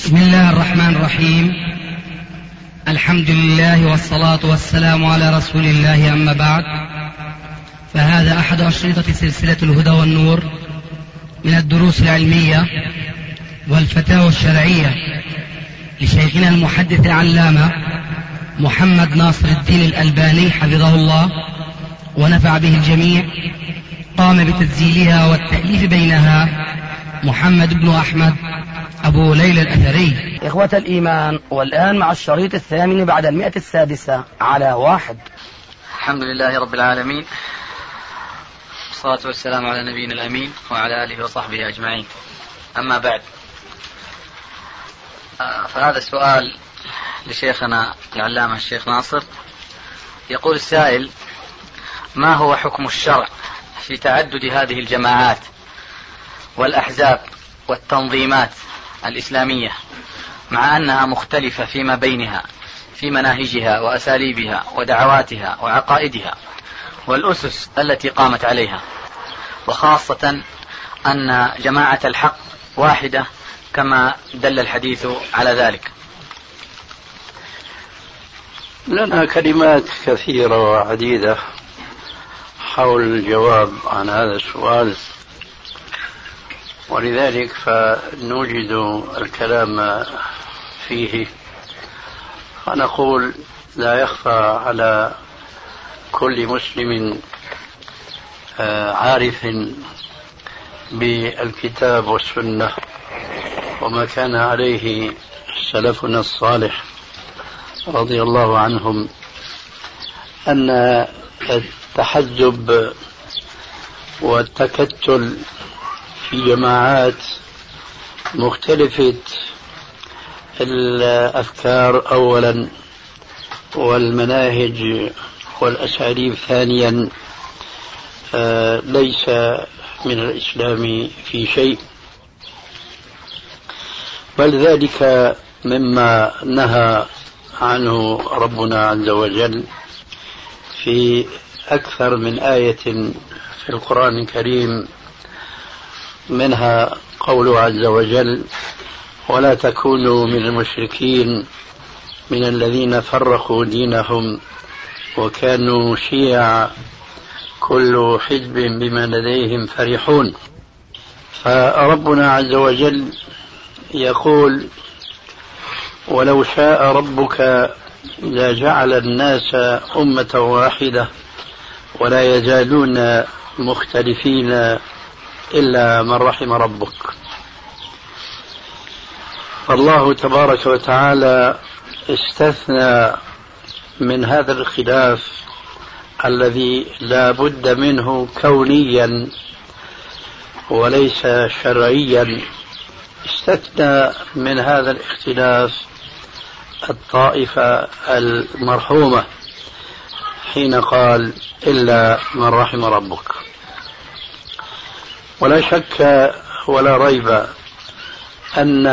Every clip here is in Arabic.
بسم الله الرحمن الرحيم. الحمد لله والصلاة والسلام على رسول الله، أما بعد، فهذا أحد أشرطة سلسلة الهدى والنور من الدروس العلمية والفتاوى الشرعية لشيخنا المحدث العلامة محمد ناصر الدين الألباني حفظه الله ونفع به الجميع. قام بتسجيلها والتأليف بينها محمد بن أحمد أبو ليلى الأثري. إخوة الإيمان، والآن مع الشريط الثامن بعد 106 على 1. الحمد لله رب العالمين، والصلاة والسلام على نبينا الأمين وعلى آله وصحبه أجمعين. أما بعد، فهذا السؤال لشيخنا العلامة الشيخ ناصر. يقول السائل: ما هو حكم الشرع في تعدد هذه الجماعات والأحزاب والتنظيمات الإسلامية، مع أنها مختلفة فيما بينها في مناهجها وأساليبها ودعواتها وعقائدها والأسس التي قامت عليها، وخاصة أن جماعة الحق واحدة كما دل الحديث على ذلك؟ لنا كلمات كثيرة وعديدة حول الجواب عن هذا السؤال، ولذلك فنوجد الكلام فيه. فنقول: لا يخفى على كل مسلم عارف بالكتاب والسنة وما كان عليه سلفنا الصالح رضي الله عنهم، أن التحزب والتكتل في جماعات مختلفة الأفكار أولا والمناهج والأساليب ثانيا ليس من الإسلام في شيء، بل ذلك مما نهى عنه ربنا عز وجل في أكثر من آية في القرآن الكريم، منها قوله عز وجل: ولا تكونوا من المشركين من الذين فرقوا دينهم وكانوا شيعا كل حزب بما لديهم فرحون. فربنا عز وجل يقول: ولو شاء ربك لجعل الناس أمة واحدة ولا يزالون مختلفين إلا من رحم ربك. فالله تبارك وتعالى استثنى من هذا الخلاف الذي لا بد منه كونيا وليس شرعيا، استثنى من هذا الاختلاف الطائفة المرحومة حين قال: إلا من رحم ربك. ولا شك ولا ريب أن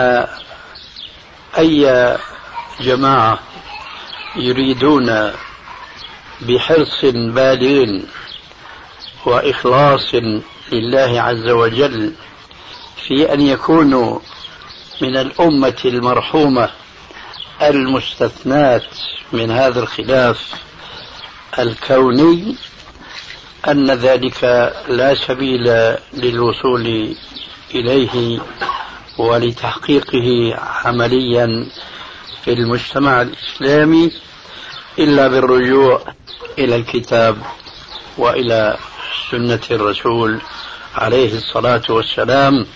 أي جماعة يريدون بحرص بالغ وإخلاص لله عز وجل في أن يكونوا من الأمة المرحومة المستثنات من هذا الخلاف الكوني، أن ذلك لا سبيل للوصول إليه ولتحقيقه عمليا في المجتمع الإسلامي إلا بالرجوع إلى الكتاب وإلى سنة الرسول عليه الصلاة والسلام،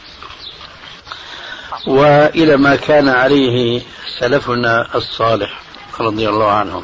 وإلى ما كان عليه سلفنا الصالح رضي الله عنهم.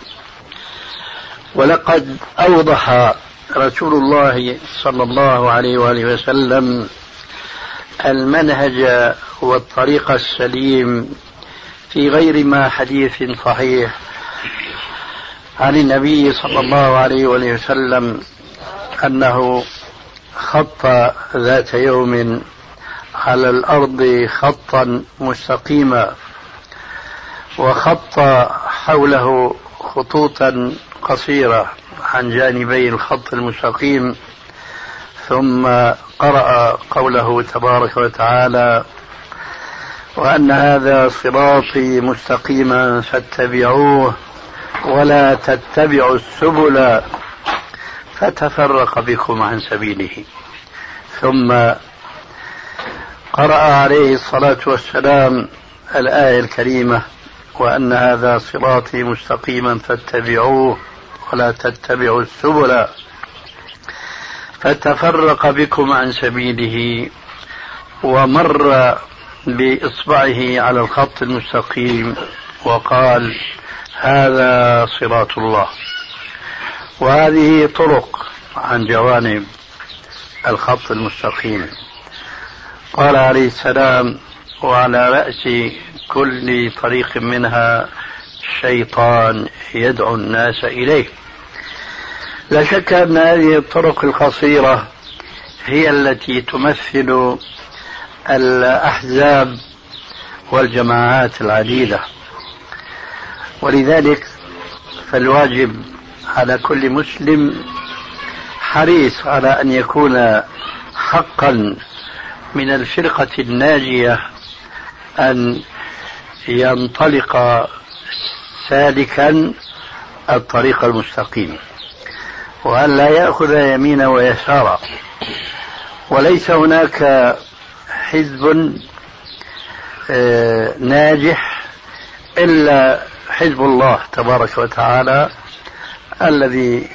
ولقد أوضح رسول الله صلى الله عليه وآله وسلم المنهج والطريق السليم في غير ما حديث صحيح عن النبي صلى الله عليه وآله وسلم أنه خط ذات يوم على الأرض خطا مستقيما، وخط حوله خطوطا قصيرة عن جانبي الخط المستقيم، ثم قرأ قوله تبارك وتعالى: وأن هذا صراطي مستقيما فاتبعوه ولا تتبعوا السبل فتفرق بكم عن سبيله. ثم قرأ عليه الصلاة والسلام الآية الكريمة: وأن هذا صراطي مستقيما فاتبعوه ولا تتبعوا السبل فتفرق بكم عن سبيله، ومر بإصبعه على الخط المستقيم وقال: هذا صراط الله. وهذه طرق عن جوانب الخط المستقيم. قال عليه السلام: وعلى رأس كل طريق منها شيطان يدعو الناس إليه. لا شك أن هذه الطرق القصيرة هي التي تمثل الأحزاب والجماعات العديدة، ولذلك فالواجب على كل مسلم حريص على أن يكون حقا من الفرقة الناجية أن ينطلق سالكا الطريق المستقيم، وأن لا يأخذ يمينا ويسارا. وليس هناك حزب ناجح إلا حزب الله تبارك وتعالى الذي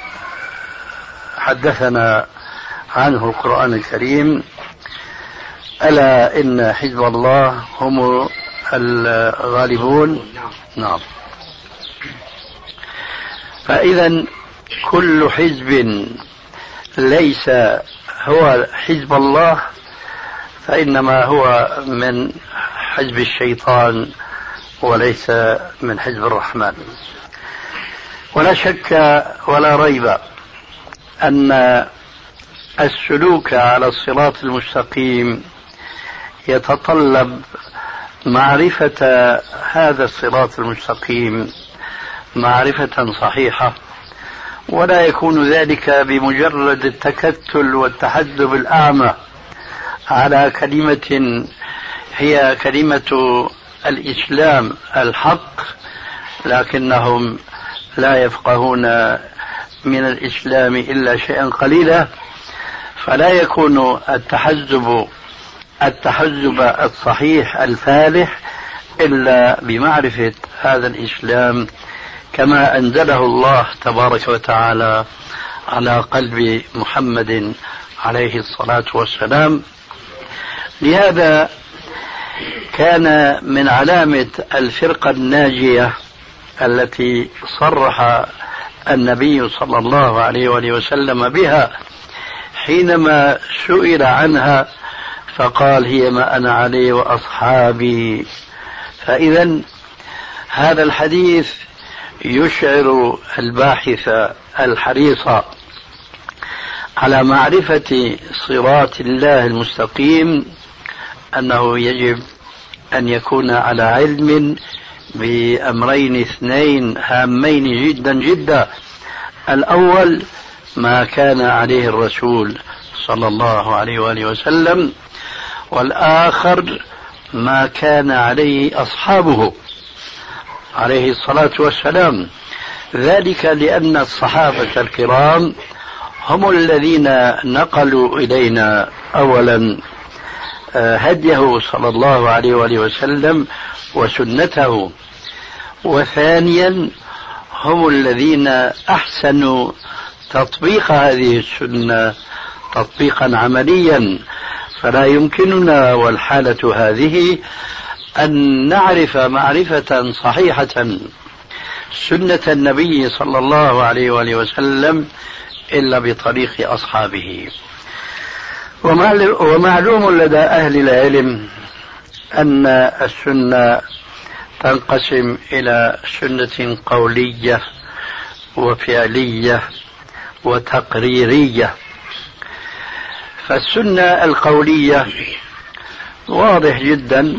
حدثنا عنه القرآن الكريم: ألا إن حزب الله هم الغالبون. نعم. فإذا كل حزب ليس هو حزب الله فإنما هو من حزب الشيطان وليس من حزب الرحمن. ولا شك ولا ريب أن السلوك على الصراط المستقيم يتطلب معرفة هذا الصراط المستقيم معرفة صحيحة، ولا يكون ذلك بمجرد التكتل والتحزب الأعمى على كلمة هي كلمة الإسلام الحق، لكنهم لا يفقهون من الإسلام إلا شيئا قليلا. فلا يكون التحزب الصحيح الفالح إلا بمعرفة هذا الإسلام كما أنزله الله تبارك وتعالى على قلب محمد عليه الصلاة والسلام. لهذا كان من علامة الفرقة الناجية التي صرح النبي صلى الله عليه وآله وسلم بها حينما سئل عنها فقال: هي ما أنا عليه وأصحابي. فإذا هذا الحديث يشعر الباحث الحريص على معرفة صراط الله المستقيم أنه يجب أن يكون على علم بأمرين اثنين هامين جدا جدا: الأول ما كان عليه الرسول صلى الله عليه وآله وسلم، والآخر ما كان عليه أصحابه عليه الصلاة والسلام. ذلك لأن الصحابة الكرام هم الذين نقلوا إلينا أولا هديه صلى الله عليه وآله وسلم وسنته، وثانيا هم الذين أحسنوا تطبيق هذه السنة تطبيقا عمليا. فلا يمكننا والحالة هذه أن نعرف معرفة صحيحة سنة النبي صلى الله عليه وآله وسلم إلا بطريق أصحابه. ومعلوم لدى أهل العلم أن السنة تنقسم إلى سنة قولية وفعلية وتقريرية. فالسنة القولية واضح جدا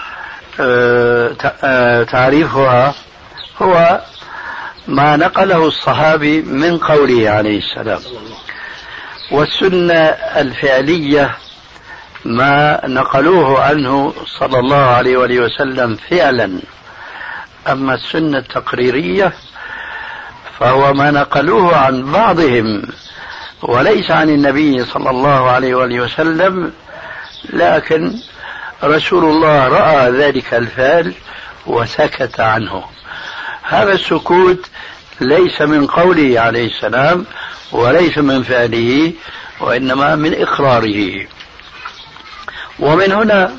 تعريفها هو ما نقله الصحابي من قوله عليه السلام. والسنة الفعلية ما نقلوه عنه صلى الله عليه وآله وسلم فعلا. أما السنة التقريرية فهو ما نقلوه عن بعضهم وليس عن النبي صلى الله عليه وآله وسلم، لكن رسول الله رأى ذلك الفعل وسكت عنه. هذا السكوت ليس من قوله عليه السلام وليس من فعله، وإنما من إقراره. ومن هنا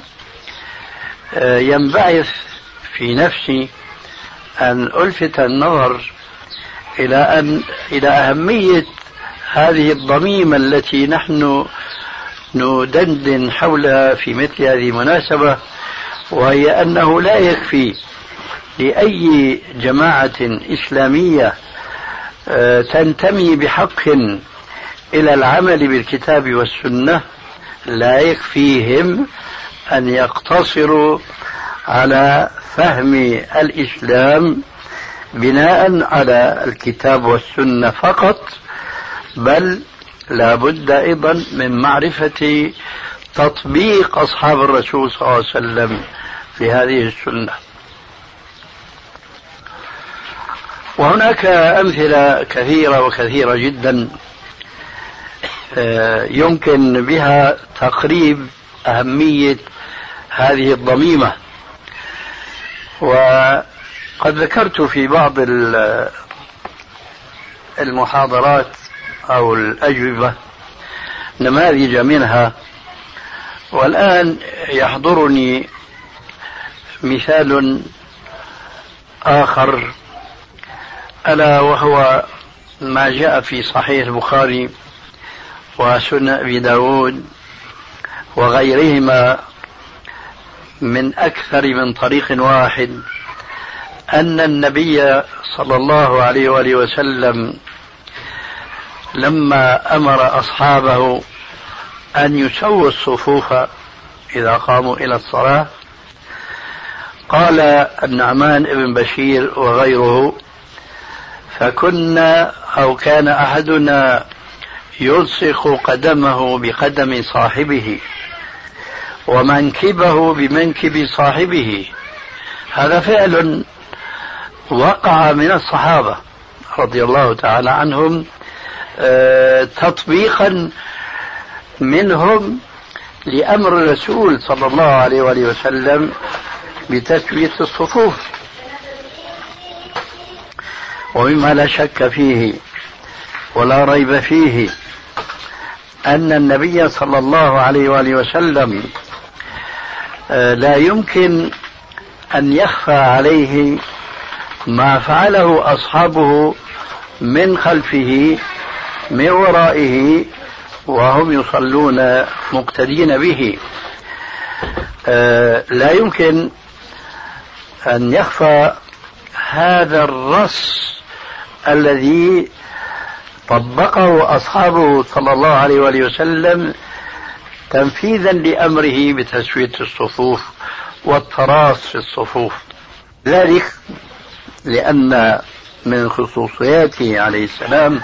ينبعث في نفسي أن ألفت النظر إلى أهمية هذه الضميمة التي نحن ندندن حولها في مثل هذه المناسبة، وهي أنه لا يكفي لأي جماعة إسلامية تنتمي بحق إلى العمل بالكتاب والسنة، لا يكفيهم أن يقتصروا على فهم الإسلام بناء على الكتاب والسنة فقط، بل لا بد أيضا من معرفة تطبيق أصحاب الرسول صلى الله عليه وسلم في هذه السنة. وهناك أمثلة كثيرة وكثيرة جدا يمكن بها تقريب أهمية هذه الضميمة. وقد ذكرت في بعض المحاضرات أو الأجوبة نماذج منها، والآن يحضرني مثال آخر، ألا وهو ما جاء في صحيح البخاري وسنن أبي داود وغيرهما من أكثر من طريق واحد، أن النبي صلى الله عليه وآله وسلم لما أمر أصحابه أن يسووا الصفوف إذا قاموا إلى الصلاة، قال النعمان بن بشير وغيره: فكنا أو كان أحدنا يلصق قدمه بقدم صاحبه ومنكبه بمنكب صاحبه. هذا فعل وقع من الصحابة رضي الله تعالى عنهم، تطبيقا منهم لأمر الرسول صلى الله عليه وآله وسلم بتسوية الصفوف. ومما لا شك فيه ولا ريب فيه أن النبي صلى الله عليه وآله وسلم لا يمكن أن يخفى عليه ما فعله أصحابه من خلفه من ورائه وهم يصلون مقتدين به. لا يمكن أن يخفى هذا الرص الذي طبقه أصحابه صلى الله عليه وآله وسلم تنفيذا لأمره بتسوية الصفوف والتراص في الصفوف. ذلك لأن من خصوصياته عليه السلام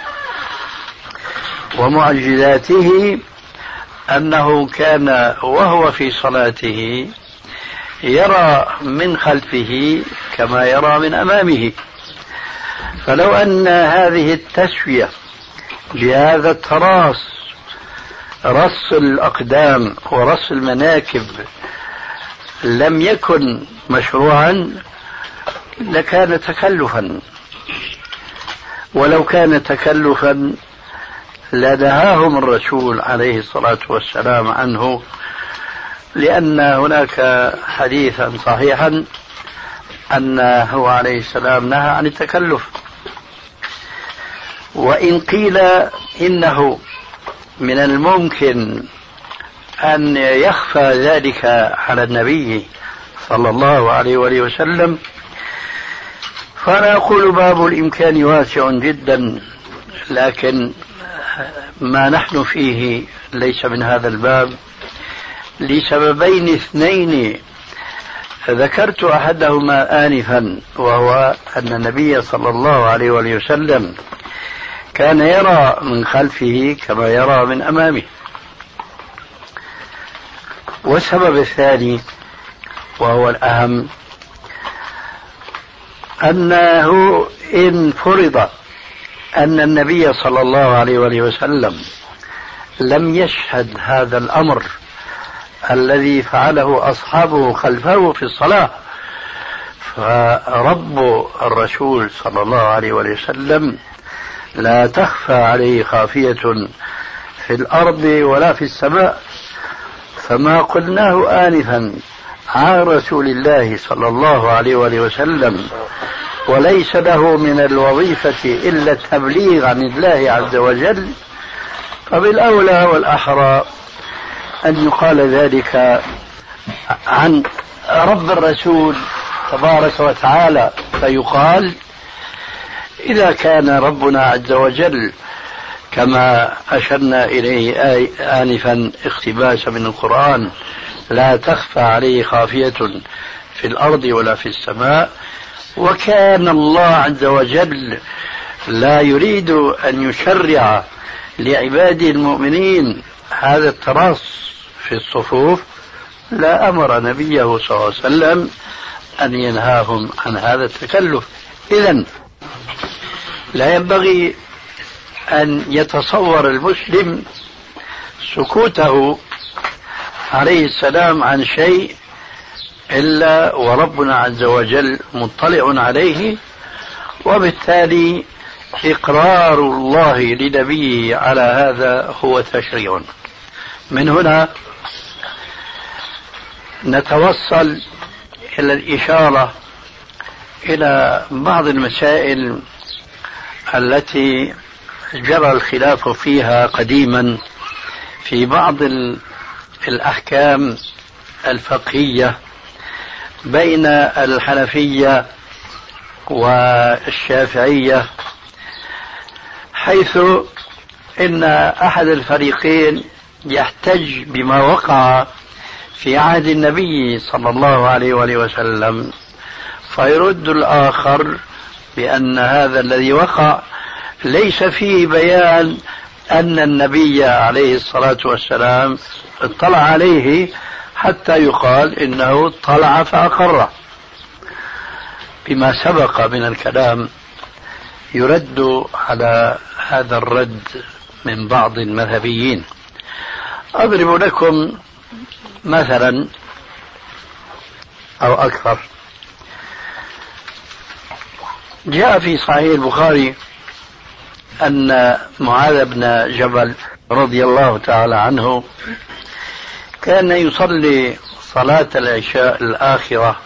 ومعجزاته أنه كان وهو في صلاته يرى من خلفه كما يرى من أمامه. فلو أن هذه التسوية بهذا التراص، رص الأقدام ورص المناكب، لم يكن مشروعا لكان تكلفا، ولو كان تكلفا لنهاهم الرسول عليه الصلاة والسلام عنه، لأن هناك حديثا صحيحا أنه عليه السلام نهى عن التكلف. وإن قيل إنه من الممكن أن يخفى ذلك على النبي صلى الله عليه وآله وسلم، فأنا أقول باب الإمكان واسع جدا، لكن ما نحن فيه ليس من هذا الباب لسببين اثنين ذكرت أحدهما آنفا، وهو أن النبي صلى الله عليه وآله وسلم كان يرى من خلفه كما يرى من أمامه. والسبب الثاني وهو الأهم أنه إن فرض أن النبي صلى الله عليه وآله وسلم لم يشهد هذا الأمر الذي فعله أصحابه خلفه في الصلاة، فرب الرسول صلى الله عليه وآله وسلم لا تخفى عليه خافية في الأرض ولا في السماء. فما قلناه آنفا عن رسول الله صلى الله عليه وآله وسلم وليس له من الوظيفة إلا التبليغ عن الله عز وجل، فبالأولى والأحرى أن يقال ذلك عن رب الرسول تبارك وتعالى، فيقال إذا كان ربنا عز وجل كما أشرنا إليه آنفا اقتباسا من القرآن لا تخفى عليه خافية في الأرض ولا في السماء، وكان الله عز وجل لا يريد أن يشرع لعباده المؤمنين هذا التراص في الصفوف، لا أمر نبيه صلى الله عليه وسلم أن ينهاهم عن هذا التكلف. إذن لا ينبغي أن يتصور المسلم سكوته عليه السلام عن شيء إلا وربنا عز وجل مطلع عليه، وبالتالي إقرار الله لنبيه على هذا هو تشريع. من هنا نتوصل إلى الإشارة إلى بعض المسائل التي جرى الخلاف فيها قديما في بعض الأحكام الفقهية بين الحنفية والشافعية، حيث إن أحد الفريقين يحتج بما وقع في عهد النبي صلى الله عليه وآله وسلم، فيرد الآخر بأن هذا الذي وقع ليس فيه بيان أن النبي عليه الصلاة والسلام اطلع عليه حتى يقال إنه اطلع فأقر. بما سبق من الكلام يرد على هذا الرد من بعض المذهبيين. أضرب لكم مثلا أو أكثر. جاء في صحيح البخاري أن معاذ بن جبل رضي الله تعالى عنه كان يصلي صلاة العشاء الآخرة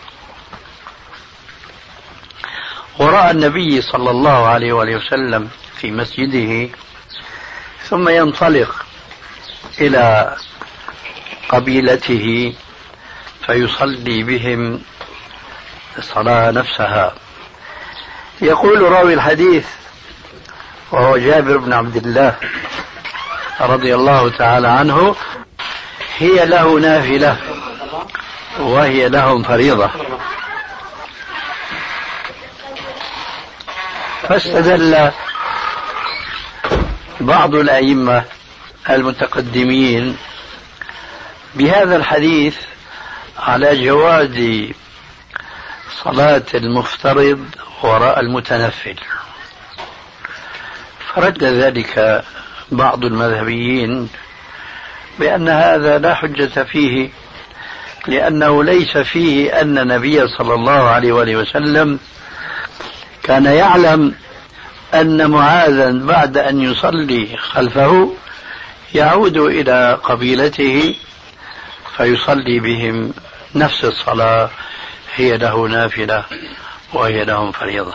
وراء النبي صلى الله عليه وآله وسلم في مسجده، ثم ينطلق إلى قبيلته فيصلي بهم الصلاة نفسها. يقول راوي الحديث وهو جابر بن عبد الله رضي الله تعالى عنه: هي له نافلة وهي لهم فريضة. فاستدل بعض الأئمة المتقدمين بهذا الحديث على جواز صلاة المفترض وراء المتنفل، فرد ذلك بعض المذهبيين بأن هذا لا حجة فيه، لأنه ليس فيه أن النبي صلى الله عليه وآله وسلم كان يعلم أن معاذا بعد أن يصلي خلفه يعود إلى قبيلته فيصلي بهم نفس الصلاة، هي له نافلة وهي لهم فريضة.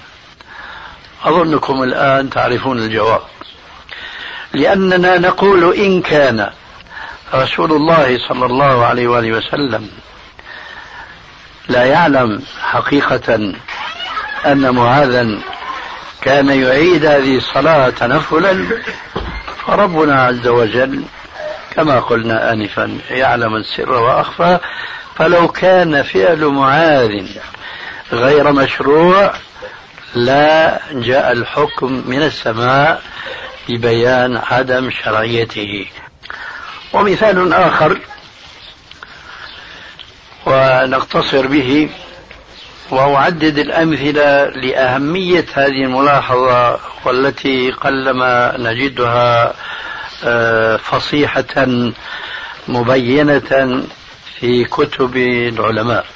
أظنكم الآن تعرفون الجواب، لأننا نقول إن كان رسول الله صلى الله عليه وآله وسلم لا يعلم حقيقة أن معاذا كان يعيد هذه الصلاة تنفلا، فربنا عز وجل كما قلنا آنفا يعلم السر وأخفى، فلو كان فعل معاذ غير مشروع لا جاء الحكم من السماء ببيان عدم شرعيته. ومثال آخر ونقتصر به وأعدد الأمثلة لأهمية هذه الملاحظة، والتي قلما نجدها فصيحة مبينة في كتب العلماء.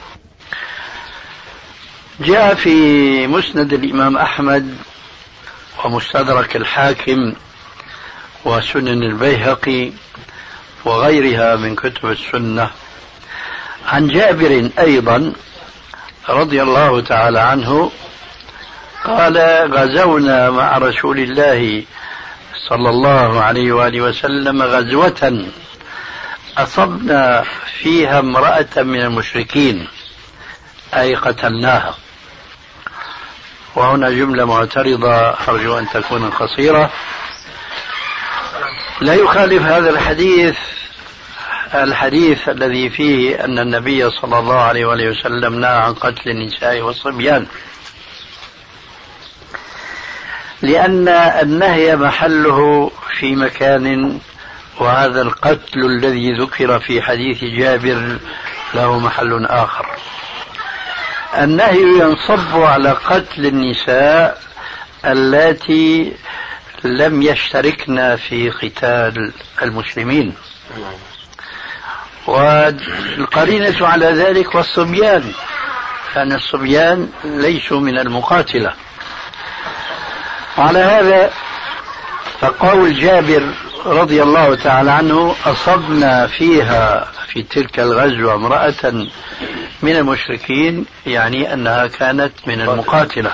جاء في مسند الإمام أحمد ومستدرك الحاكم وسنن البيهقي وغيرها من كتب السنة عن جابر أيضا رضي الله تعالى عنه قال: غزونا مع رسول الله صلى الله عليه وآله وسلم غزوة أصبنا فيها امرأة من المشركين أي قتلناها. وهنا جملة معترضة أرجو أن تكون قصيرة. لا يخالف هذا الحديث الذي فيه أن النبي صلى الله عليه وآله وسلم نهى عن قتل النساء والصبيان، لأن النهي محله في مكان، وهذا القتل الذي ذكر في حديث جابر له محل آخر. النهي ينصب على قتل النساء اللاتي لم يشتركن في قتال المسلمين، والقرينة على ذلك والصبيان، لأن الصبيان ليسوا من المقاتلة. وعلى هذا فقول جابر رضي الله تعالى عنه: أصبنا فيها في تلك الغزوة امرأة من المشركين، يعني أنها كانت من المقاتلة.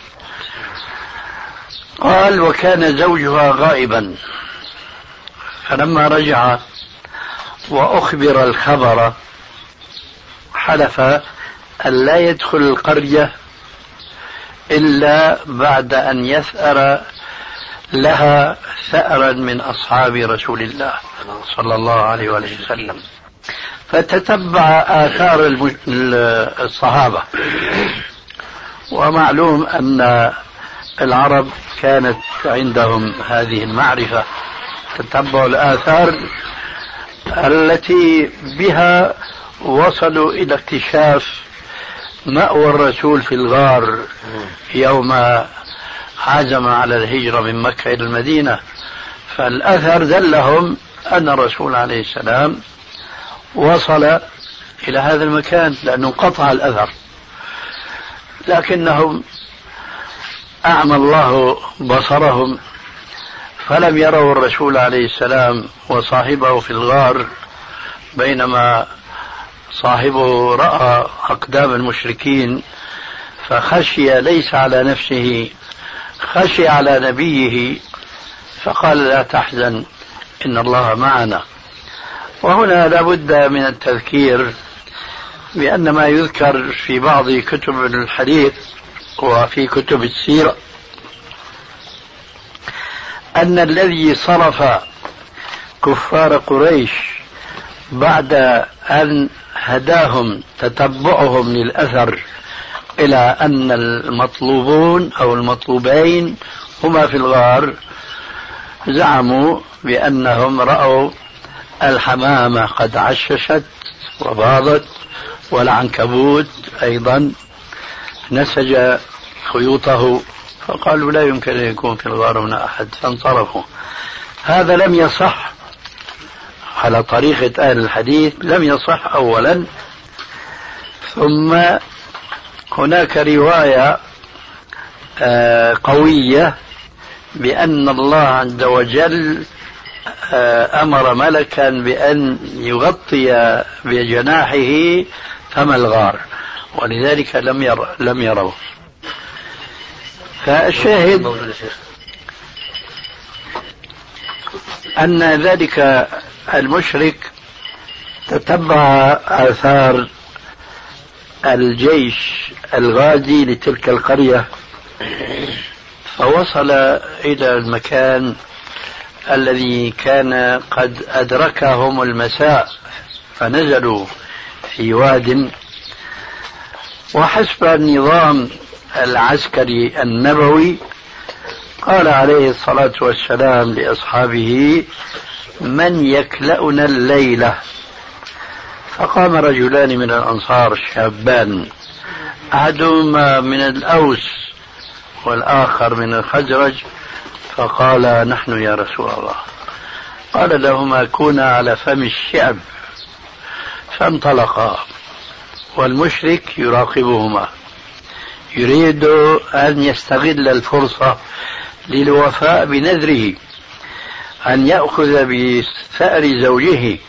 قال: وكان زوجها غائبا، فلما رجع وأخبر الخبر حلف أن لا يدخل القرية إلا بعد أن يثأر لها ثأرا من أصحاب رسول الله صلى الله عليه وسلم. فتتبع آثار الصحابة، ومعلوم أن العرب كانت عندهم هذه المعرفة، تتبع الآثار التي بها وصلوا إلى اكتشاف مأوى الرسول في الغار يوم عزم على الهجرة من مكة إلى المدينة. فالأثر دلهم أن الرسول عليه السلام وصل إلى هذا المكان، لأنه انقطع الأثر، لكنهم أعمى الله بصرهم فلم يروا الرسول عليه السلام وصاحبه في الغار، بينما صاحبه رأى أقدام المشركين فخشي ليس على نفسه، خشي على نبيه، فقال: لا تحزن إن الله معنا. وهنا لا بد من التذكير بأن ما يذكر في بعض كتب الحديث وفي كتب السيرة أن الذي صرف كفار قريش بعد أن هداهم تتبعهم للأثر إلى أن المطلوبون أو المطلوبين هما في الغار، زعموا بأنهم رأوا الحمامة قد عششت وباضت، والعنكبوت أيضا نسج خيوطه، فقالوا لا يمكن أن يكون في الغار هنا أحد، فانصرفوا. هذا لم يصح على طريقة أهل الحديث، لم يصح أولا. ثم هناك رواية قوية بأن الله عز وجل أمر ملكا بأن يغطي بجناحه فم الغار، ولذلك لم يروا. فالشاهد أن ذلك المشرك تتبع آثار الجيش الغازي لتلك القرية، فوصل إلى المكان الذي كان قد أدركهم المساء، فنزلوا في واد. وحسب النظام العسكري النبوي قال عليه الصلاة والسلام لأصحابه: من يكلأنا الليلة؟ فقام رجلان من الأنصار شابان، أحدهما من الأوس والآخر من الخزرج، فقال: نحن يا رسول الله. قال لهما: كونا على فم الشعب. فانطلقا والمشرك يراقبهما يريد أن يستغل الفرصة للوفاء بنذره أن يأخذ بثأر زوجه.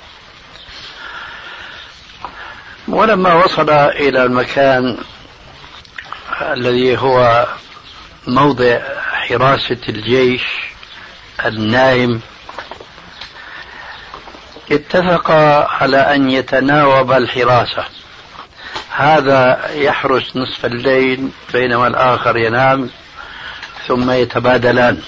ولما وصل إلى المكان الذي هو موضع حراسة الجيش النائم، اتفق على أن يتناوب الحراسة، هذا يحرس نصف الليل بينما الآخر ينام، ثم يتبادلان.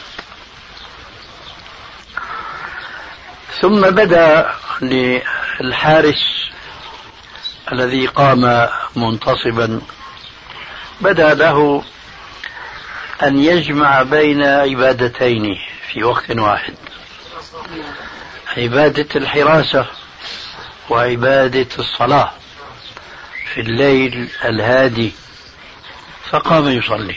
ثم بدأ للحارس الذي قام منتصبا، بدأ له أن يجمع بين عبادتين في وقت واحد، عبادة الحراسة وعبادة الصلاة في الليل الهادي، فقام يصلي.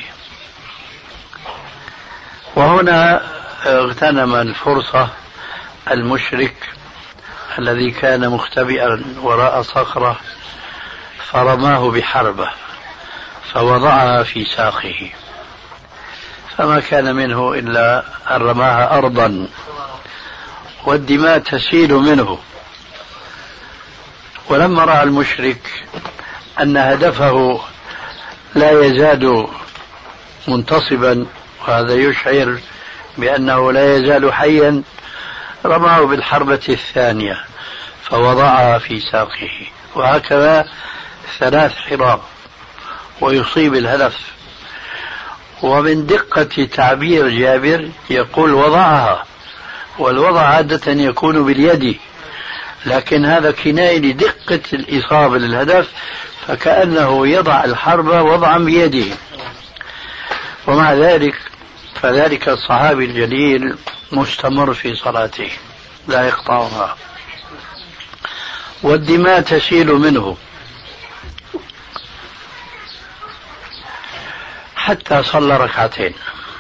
وهنا اغتنم الفرصة المشرك الذي كان مختبئا وراء صخرة، فرماه بحربة فوضعها في ساقه، فما كان منه إلا أن رماها أرضا والدماء تسيل منه. ولما رأى المشرك أن هدفه لا يزال منتصبا، وهذا يشعر بأنه لا يزال حيا، رماه بالحربة الثانية فوضعها في ساقه، وهكذا 3 حراب ويصيب الهدف. ومن دقة تعبير جابر يقول وضعها، والوضع عادة يكون باليد، لكن هذا كناية لدقة الإصابة للهدف، فكأنه يضع الحرب وضعا بيده. ومع ذلك فذلك الصحابي الجليل مستمر في صلاته لا يقطعها، والدماء تسيل منه حتى صلى 2 ركعتين.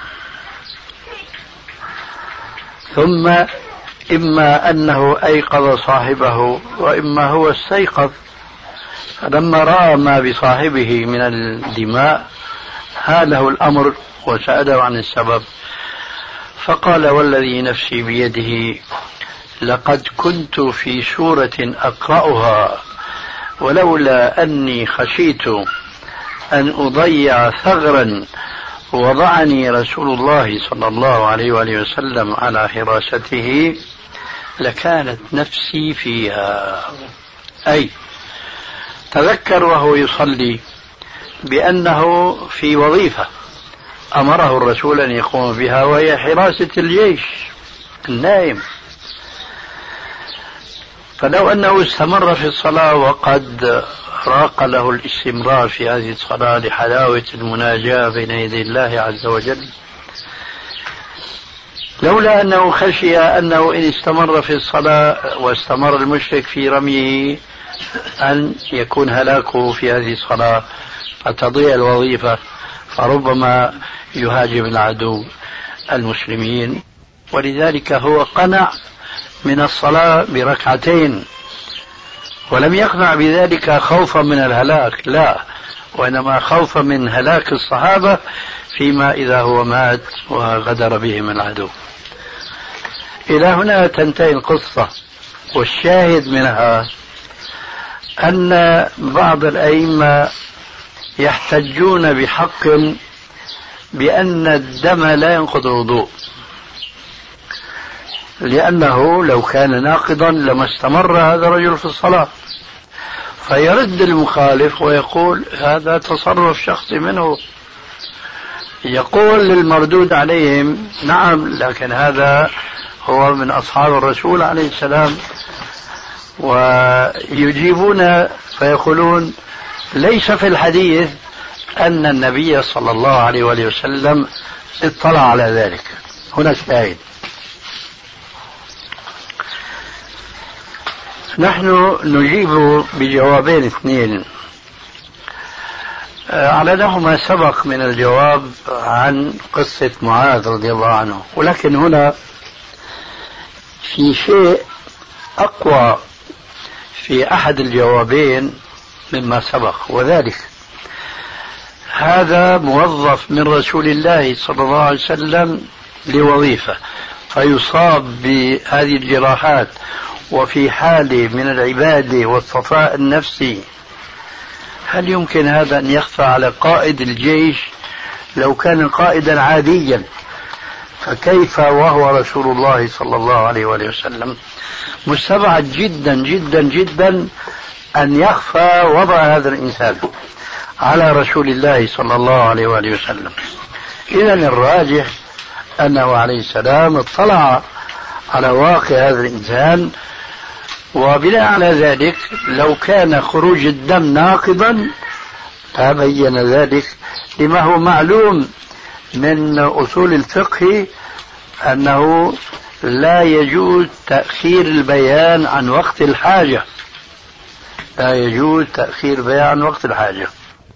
ثم إما أنه أيقظ صاحبه وإما هو استيقظ، فلما رأى ما بصاحبه من الدماء هاله الأمر وسأله عن السبب، فقال: والذي نفسي بيده لقد كنت في سورة أقرأها، ولولا أني خشيت أن أضيع ثغرا وضعني رسول الله صلى الله عليه وآله وسلم على حراسته لكانت نفسي فيها. أي تذكر وهو يصلي بأنه في وظيفة أمره الرسول أن يقوم بها، وهي حراسة الجيش النائم. فلو أنه استمر في الصلاة وقد راق له الاستمرار في هذه الصلاة لحلاوة المناجاة بين يدي الله عز وجل، لولا أنه خشي أنه إن استمر في الصلاة واستمر المشرك في رميه أن يكون هلاكه في هذه الصلاة فتضيع الوظيفة، فربما يهاجم العدو المسلمين. ولذلك هو قنع من الصلاة ب2 ركعتين، ولم يقنع بذلك خوفا من الهلاك، لا، وإنما خوفا من هلاك الصحابة فيما إذا هو مات وغدر بهم العدو. إلى هنا تنتهي القصة، والشاهد منها أن بعض الأئمة يحتجون بحق بأن الدم لا ينقض الوضوء، لأنه لو كان ناقضا لما استمر هذا الرجل في الصلاة، فيرد المخالف ويقول هذا تصرف شخصي منه. يقول للمردود عليهم نعم، لكن هذا هو من أصحاب الرسول عليه السلام، ويجيبون فيقولون ليس في الحديث أن النبي صلى الله عليه وآله وسلم اطلع على ذلك. هنا الشاهد. نحن نجيب بجوابين اثنين على له ما سبق من الجواب عن قصة معاذ رضي الله عنه، ولكن هنا في شيء أقوى في أحد الجوابين مما سبق، وذلك هذا موظف من رسول الله صلى الله عليه وسلم لوظيفة فيصاب بهذه الجراحات وفي حالة من العبادة والصفاء النفسي. هل يمكن هذا أن يخفى على قائد الجيش لو كان قائدا عاديا؟ فكيف وهو رسول الله صلى الله عليه وآله وسلم؟ مستبعد جدا جدا جدا أن يخفى وضع هذا الإنسان على رسول الله صلى الله عليه وآله وسلم. إذن الراجح أنه عليه السلام اطلع على واقع هذا الإنسان، وبناء على ذلك لو كان خروج الدم ناقضا تبين ذلك لما هو معلوم من أصول الفقه أنه لا يجوز تأخير البيان عن وقت الحاجة، لا يجوز تأخير البيان عن وقت الحاجة.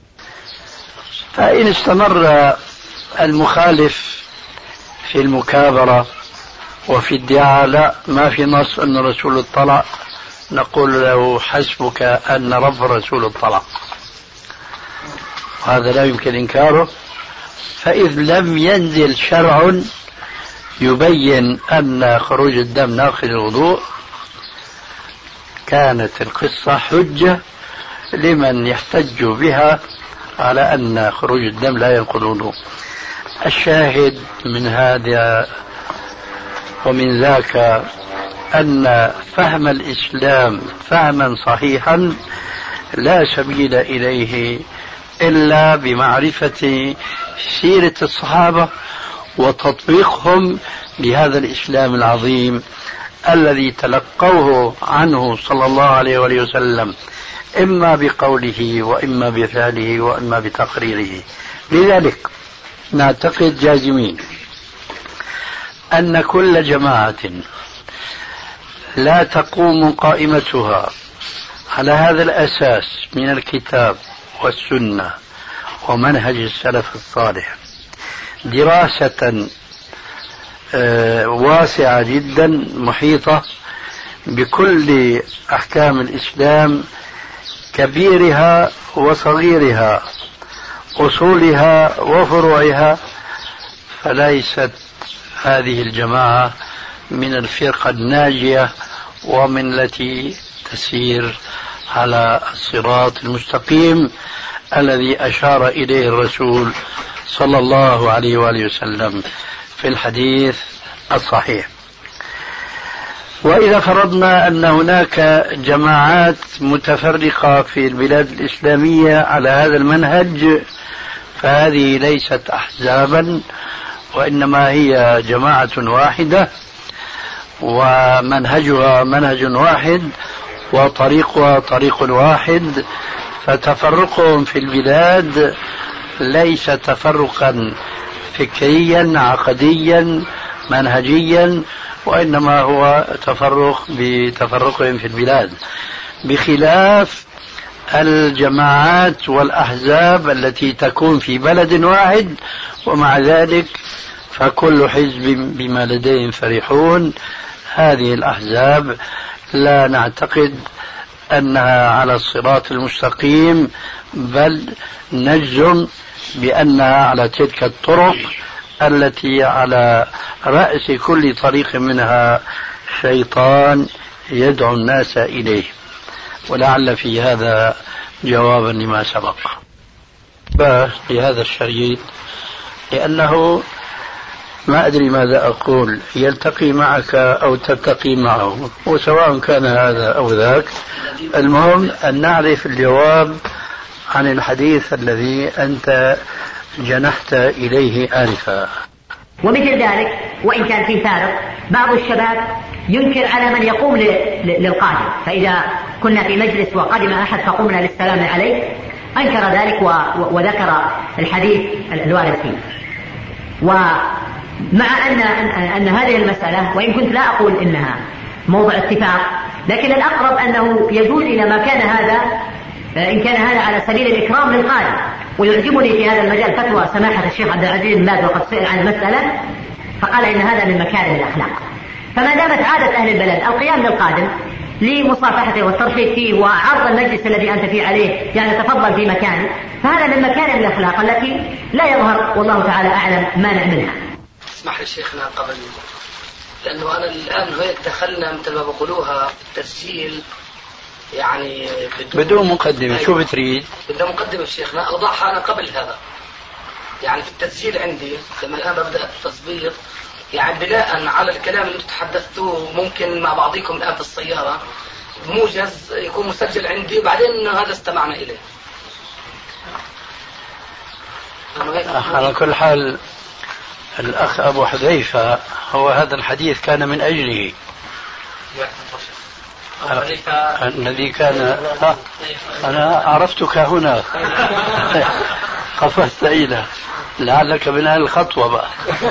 فإن استمر المخالف في المكابرة وفي ادعاء لا ما في نص أن الرسول اطلع، نقول له حسبك أن رب الرسول اطلع، وهذا لا يمكن إنكاره. فإذ لم ينزل شرع يبين أن خروج الدم ناقض الوضوء كانت القصة حجة لمن يحتج بها على أن خروج الدم لا ينقض الوضوء. الشاهد من هذا ومن ذاك أن فهم الإسلام فهما صحيحا لا سبيل إليه إلا بمعرفة سيرة الصحابة وتطبيقهم لهذا الإسلام العظيم الذي تلقوه عنه صلى الله عليه وآله وسلم إما بقوله وإما بفعله وإما بتقريره. لذلك نعتقد جازمين أن كل جماعة لا تقوم قائمتها على هذا الأساس من الكتاب والسنة ومنهج السلف الصالح دراسة واسعة جدا محيطة بكل أحكام الإسلام كبيرها وصغيرها أصولها وفروعها، فليست هذه الجماعة من الفرقة الناجية ومن التي تسير على الصراط المستقيم الذي أشار إليه الرسول صلى الله عليه وآله وسلم في الحديث الصحيح. وإذا فرضنا أن هناك جماعات متفرقة في البلاد الإسلامية على هذا المنهج فهذه ليست أحزابا وإنما هي جماعة واحدة ومنهجها منهج واحد وطريقها طريق واحد، فتفرقهم في البلاد ليس تفرقا فكريا عقديا منهجيا، وإنما هو تفرق بتفرقهم في البلاد، بخلاف الجماعات والأحزاب التي تكون في بلد واحد ومع ذلك فكل حزب بما لديهم فرحون. هذه الأحزاب لا نعتقد أنها على الصراط المستقيم، بل نجزم بأنها على تلك الطرق التي على رأس كل طريق منها شيطان يدعو الناس إليه. ولعل في هذا جوابا لما سبق. لهذا الشريط لأنه ما أدري ماذا أقول، يلتقي معك أو تلتقي معه، وسواء كان هذا أو ذاك، المهم أن نعرف الجواب عن الحديث الذي أنت جنحت إليه آنفا. ومثل ذلك وإن كان في فارق، بعض الشباب ينكر على من يقوم للقادم، فإذا كنا في مجلس وقدم أحد فقمنا للسلام عليه أنكر ذلك وذكر الحديث الوارد فيه. ومع أن هذه المسألة وإن كنت لا أقول إنها موضع اتفاق، لكن الأقرب أنه يجوز إذا ما كان هذا، إن كان هذا على سبيل الإكرام للقادم. ويعجبني في هذا المجال فتوى سماحة الشيخ عبد العزيز بن باز وقد سئل عن المسألة فقال إن هذا من مكارم الأخلاق. فما دامت عادة أهل البلد القيام للقادم لمصافحته والترحيب فيه وعرض المجلس الذي أنت فيه عليه، يعني تفضل في مكانه، فهذا من مكارم الأخلاق التي لا يظهر والله تعالى أعلم مانع منها. اسمح لي شيخنا قبل، لأنه أنا الآن هيك دخلنا مثل ما بقولوها التسجيل يعني بدون مقدمة. شو بتريد؟ بدون مقدمة شيخنا، أوضحها أنا قبل هذا. يعني في التسجيل عندي لما الآن ببدأ التصبير، يعني بناء على الكلام اللي تحدثتوه ممكن مع بعضكم الآن في السيارة موجز يكون مسجل عندي وبعدين هذا استمعنا إليه. على كل حال الأخ أبو حذيفة هو هذا الحديث كان من أجله، الذي كان أنا عرفتك هنا قفزت إلى لعلك من أهل الخطوة بقى.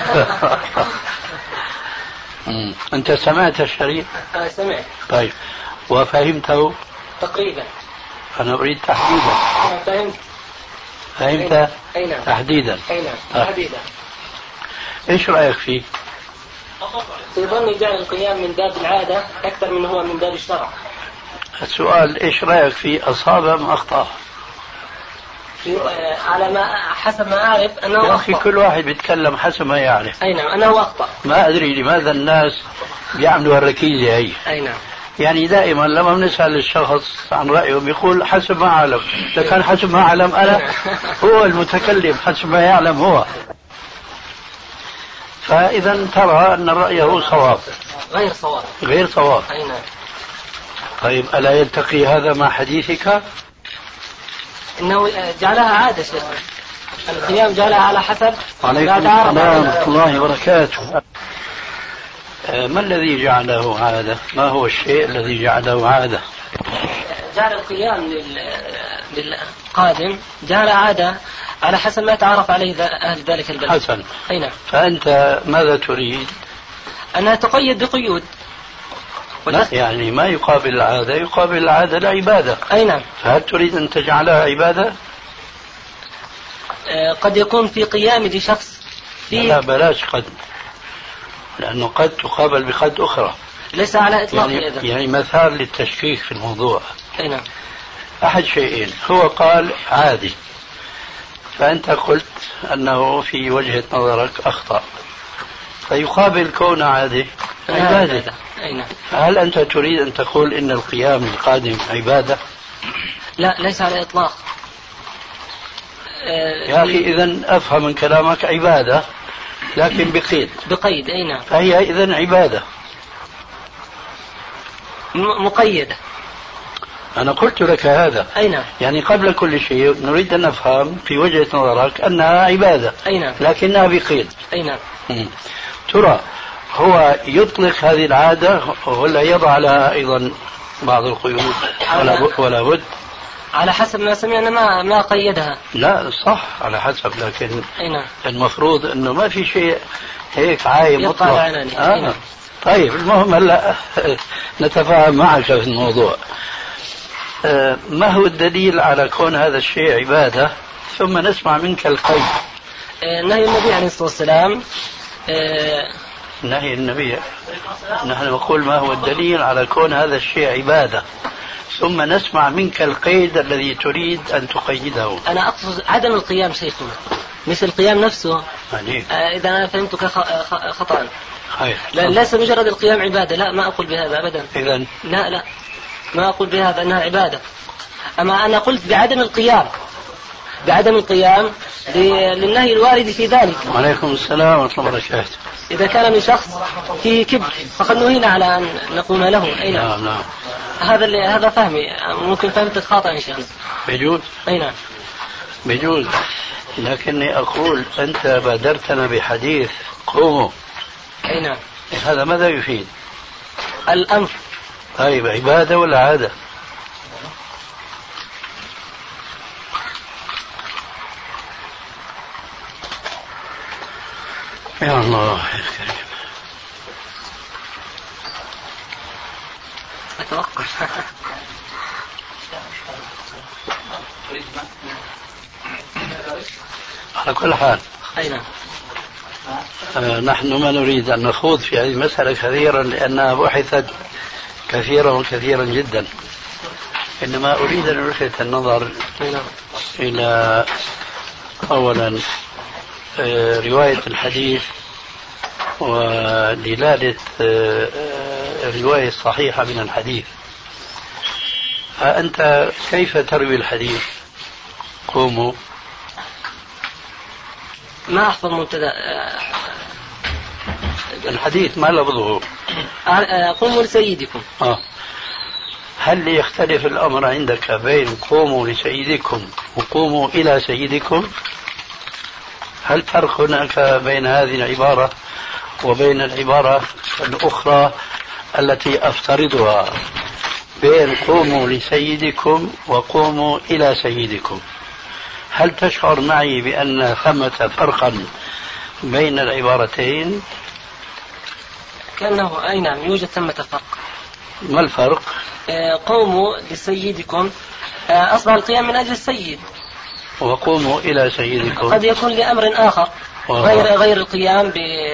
أنت سمعت الشريط؟ سمعت. طيب وفهمته؟ تقريبا. أنا أريد تحديدا. فهمت؟ أي نعم. تحديدا. أي نعم. تحديدا. إيش رأيك فيه؟ في ظني جعل القيام من باب العادة أكثر من هو من باب الشرع. السؤال إيش رأيك فيه؟ أصاب أم أخطأ؟ على ما حسب ما أعرف أنه أخطأ. يا أخي كل واحد بيتكلم حسب ما يعرف. أي نعم أنه أخطأ. ما أدري لماذا الناس بيعملوا الركيزة هي. أي نعم. يعني دائما لما بنسأل الشخص عن رأيه بيقول حسب ما أعلم. إذا كان حسب ما أعلم أنا هو المتكلم حسب ما يعلم هو. فإذا ترى أن رأيه صواب. غير صواب. غير صواب. أي نعم. طيب ألا يلتقي هذا مع حديثك؟ إنه جعلها عادة شيخ. القيام جعلها على حسب. عليكم السلام ورحمة الله وبركاته. ما الذي جعله عادة؟ ما هو الشيء الذي جعله عادة؟ جعل القيام للقادم جعل عادة على حسب ما تعرف عليه أهل ذلك البلد. حسن. أي نعم. فأنت ماذا تريد؟ أنها تقيد بقيود. لا يعني ما يقابل العادة، يقابل العادة العبادة. أي نعم. فهل تريد أن تجعلها عبادة؟ قد يكون في قيام لشخص لا بلاش قد، لأنه قد تقابل بقد أخرى. ليس على إطلاق يعني مثال للتشكيك في الموضوع. أي نعم. أحد شيئين، هو قال عادي فأنت قلت أنه في وجهة نظرك أخطأ، فيقابل كون عادي عبادة. أي نعم. هل أنت تريد أن تقول إن القيام القادم عبادة؟ لا ليس على إطلاق. يا أخي إذن أفهم من كلامك عبادة لكن بقيد. بقيد. أي نعم. فهي إذن عبادة مقيدة. أنا قلت لك هذا. أي نعم. يعني قبل كل شيء نريد أن نفهم في وجهة نظرك أنها عبادة. أي نعم. لكنها بقيد. أي نعم. ترى هو يطلق هذه العادة ولا يضع لها أيضا بعض القيود ولا بد؟ على حسب ما سمعنا ما قيدها. لا صح على حسب، لكن أي نعم. المفروض أنه ما في شيء هيك عايم مطلق. طيب المهم هلا نتفاهم معك في الموضوع. ما هو الدليل على كون هذا الشيء عبادة؟ ثم نسمع منك القيد. نهي النبي عليه الصلاة والسلام. نهي النبي. نحن نقول ما هو الدليل على كون هذا الشيء عبادة، ثم نسمع منك القيد الذي تريد أن تقيده. أنا أقصد عدم القيام شيخنا، مثل القيام نفسه. إذا أنا فهمتك خطأ. ليس مجرد القيام عبادة، لا ما أقول بهذا أبدا. إذن لا ما أقول بهذا أنها عبادة، أما أنا قلت بعدم القيام للنهي الوارد في ذلك. وعليكم السلام ورحمة الله وبركاته. إذا كان من شخص فيه كبر فقد نهينا على أن نقوم له. أي نعم. نعم. هذا فهمي، ممكن فهمتك خاطئ إن شاء الله. بيجوز. أي نعم. بيجوز، لكني أقول أنت بادرتنا بحديث قوموا. أي نعم. هذا ماذا يفيد؟ الأمر. طيب عبادة ولا عادة؟ يا الله يا كريم. توقف. على كل حال نحن ما نريد أن نخوض في هذه المسألة كثيرا لأنها بحثت كثيرا وكثيرا جدا، إنما أريد أن ألفت النظر إلى أولا رواية الحديث ودلالة الرواية الصحيحة من الحديث. أنت كيف تروي الحديث؟ قوموا، ما أحفظ مبتدأ الحديث ما لفظه. قوموا لسيدكم. هل يختلف الأمر عندك بين قوموا لسيدكم وقوموا إلى سيدكم؟ هل فرق هناك بين هذه العبارة وبين العبارة الأخرى التي أفترضها بين قوموا لسيدكم وقوموا إلى سيدكم؟ هل تشعر معي بأن ثمة فرقا بين العبارتين؟ كأنه أي نعم يوجد ثمة فرق. ما الفرق؟ قوموا لسيدكم أصبح القيام من أجل السيد، وقوموا إلى سيدكم قد يكون لأمر آخر غير القيام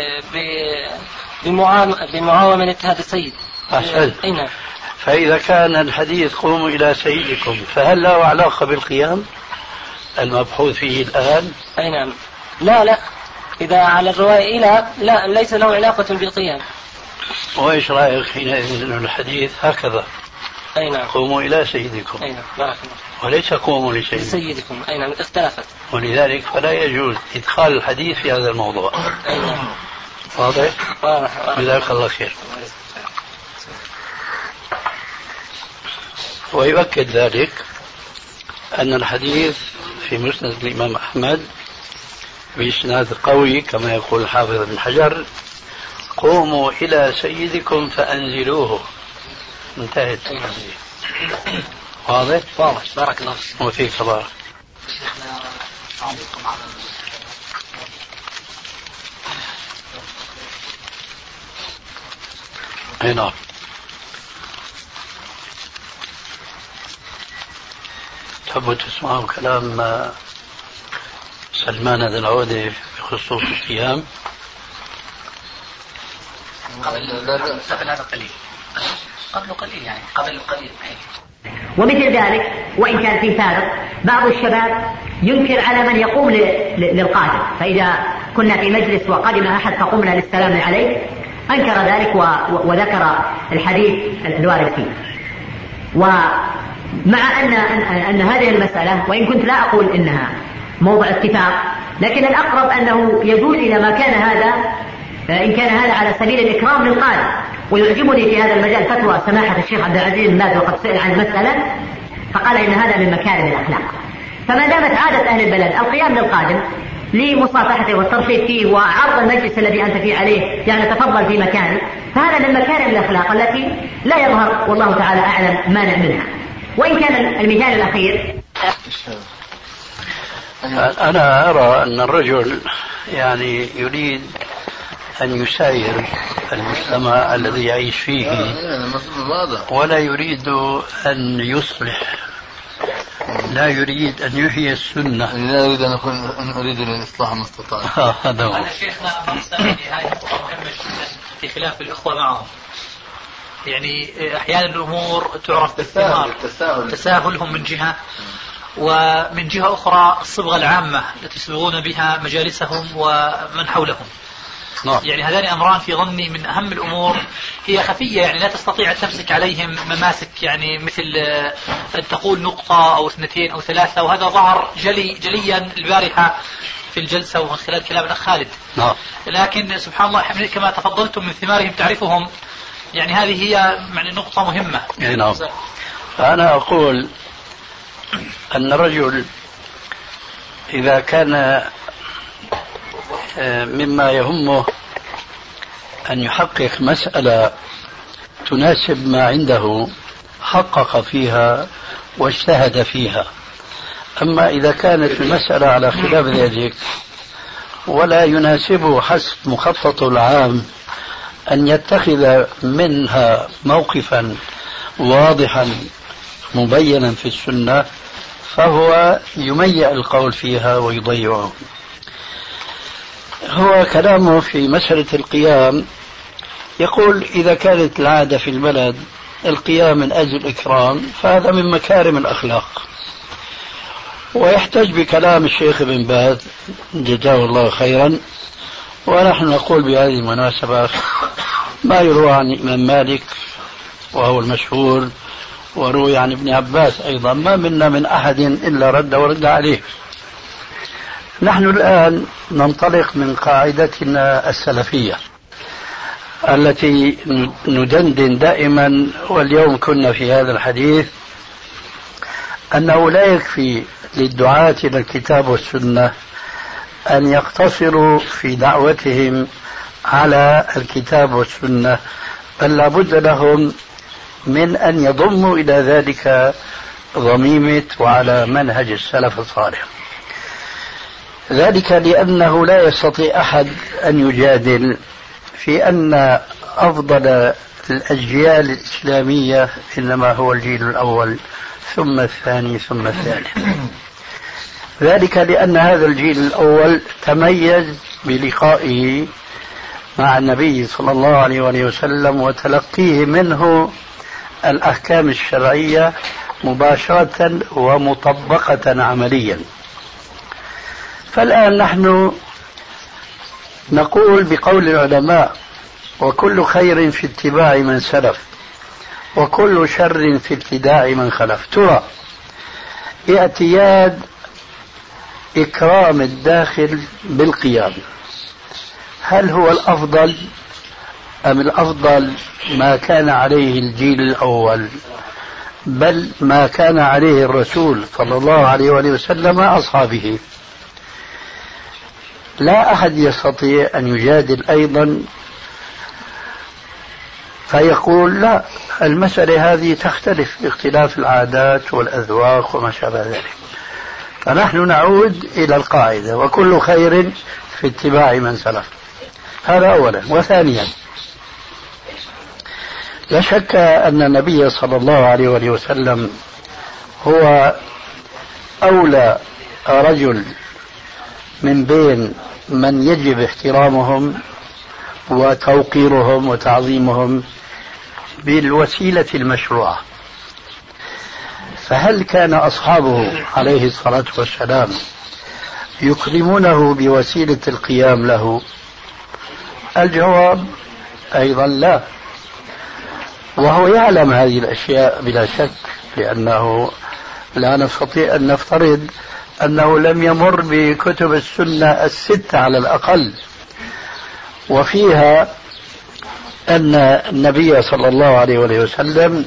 بمعاومة هذا السيد. أحسن. فإذا كان الحديث قوموا إلى سيدكم فهل له علاقة بالقيام المبحوث فيه الآن؟ أي نعم. لا إذا على الرواية إلى لا ليس له علاقة بالقيام. وإيش رأيك حينئذ أن الحديث هكذا؟ أي نعم. قوموا إلى سيدكم. أي نعم. بارك الله. وليس قوموا لسيدكم. أي نعم. اختلفت. ولذلك فلا يجوز إدخال الحديث في هذا الموضوع. أي نعم. واضح؟ جزاك الله خير. ويؤكد ذلك أن الحديث في مسند الإمام أحمد بإسناد قوي كما يقول الحافظ ابن حجر: قوموا إلى سيدكم فأنزلوه. انتهت. واضح؟ بارك الله فيك. وفيك بارك. نعم. تحبوا تسمعوا كلام سلمان ذي العودة بخصوص القيام؟ قبل هذا قليل، قبل قليل يعني قبل قليل. ومثل ذلك وإن كان في فارق، بعض الشباب ينكر على من يقوم للقادم، فإذا كنا في مجلس وقدم أحد فقمنا للسلام عليه أنكر ذلك وذكر الحديث الوارد فيه. ومع أن هذه المسألة وإن كنت لا أقول إنها موضع اتفاق، لكن الأقرب أنه يجوز إلى ما كان هذا إن كان هذا على سبيل الإكرام للقادم. ويعجبني في هذا المجال فتوى سماحة الشيخ عبد العزيز بن باز وقد سئل عن المسألة فقال إن هذا من مكارم الأخلاق. فما دامت عادة أهل البلد القيام للقادم لمصافحته والترحيب فيه وعرض المجلس الذي أنت فيه عليه يعني تفضل في مكانه، فهذا من مكارم الأخلاق التي لا يظهر والله تعالى أعلم مانع منها. وإن كان المثال الأخير أنا أرى أن الرجل يعني يريد أن يساير المجتمع الذي يعيش فيه ولا يريد أن يصلح، لا يريد أن يحيي السنة، لا يريد أن أريد الإصلاح ما استطاع. هذا هو. أنا شيخنا هذه مهمة جدا في خلاف الأخوة معهم. يعني أحيانا الأمور تعرف بالثمار، تساهلهم من جهة، ومن جهة أخرى الصبغة العامة التي يصبغون بها مجالسهم ومن حولهم. يعني هذان أمران في ظني من أهم الأمور، هي خفية يعني لا تستطيع أن تمسك عليهم مماسك، يعني مثل أن تقول نقطة أو اثنتين أو ثلاثة، وهذا ظهر جليا البارحة في الجلسة ومن خلال كلام الأخ خالد. لكن سبحان الله كما تفضلتم من ثمارهم تعرفهم، يعني هذه هي يعني نقطة مهمة. نعم. أنا أقول أن الرجل إذا كان مما يهمه أن يحقق مسألة تناسب ما عنده حقق فيها واجتهد فيها. أما إذا كانت المسألة على خلاف ذلك ولا يناسبه حسب مخططه العام أن يتخذ منها موقفا واضحا مبينا في السنة فهو يميع القول فيها ويضيعه. هو كلامه في مسألة القيام يقول إذا كانت العادة في البلد القيام من أجل الإكرام فهذا من مكارم الأخلاق، ويحتج بكلام الشيخ ابن باز جزاه الله خيرا. ونحن نقول بهذه المناسبة ما يروى عن الإمام مالك وهو المشهور، وروي عن ابن عباس أيضا، ما منا من أحد إلا ورد عليه. نحن الآن ننطلق من قاعدتنا السلفية التي ندندن دائما، واليوم كنا في هذا الحديث، أنه لا يكفي للدعاة إلى الكتاب والسنة أن يقتصروا في دعوتهم على الكتاب والسنة، بل لابد لهم من أن يضموا إلى ذلك ضميمة وعلى منهج السلف الصالح. ذلك لأنه لا يستطيع أحد أن يجادل في أن أفضل الأجيال الإسلامية إنما هو الجيل الأول ثم الثاني ثم الثالث. ذلك لأن هذا الجيل الأول تميز بلقائه مع النبي صلى الله عليه وسلم وتلقيه منه الأحكام الشرعية مباشرة ومطبقة عمليا. فالآن نحن نقول بقول العلماء: وكل خير في اتباع من سلف وكل شر في ابتداع من خلف. ترى اعتياد إكرام الداخل بالقيام هل هو الأفضل أم الأفضل ما كان عليه الجيل الأول، بل ما كان عليه الرسول صلى الله عليه وسلم أصحابه؟ لا أحد يستطيع أن يجادل أيضا فيقول لا، المسألة هذه تختلف باختلاف العادات والأذواق وما شابه ذلك. فنحن نعود إلى القاعدة: وكل خير في اتباع من سلف. هذا أولا. وثانيا، لا شك أن النبي صلى الله عليه وسلم هو أولى رجل من بين من يجب احترامهم وتوقيرهم وتعظيمهم بالوسيلة المشروعة. فهل كان أصحابه عليه الصلاة والسلام يكرمونه بوسيلة القيام له؟ الجواب أيضا لا، وهو يعلم هذه الأشياء بلا شك، لأنه لا نستطيع أن نفترض أنه لم يمر بكتب السنة الستة على الأقل، وفيها أن النبي صلى الله عليه وسلم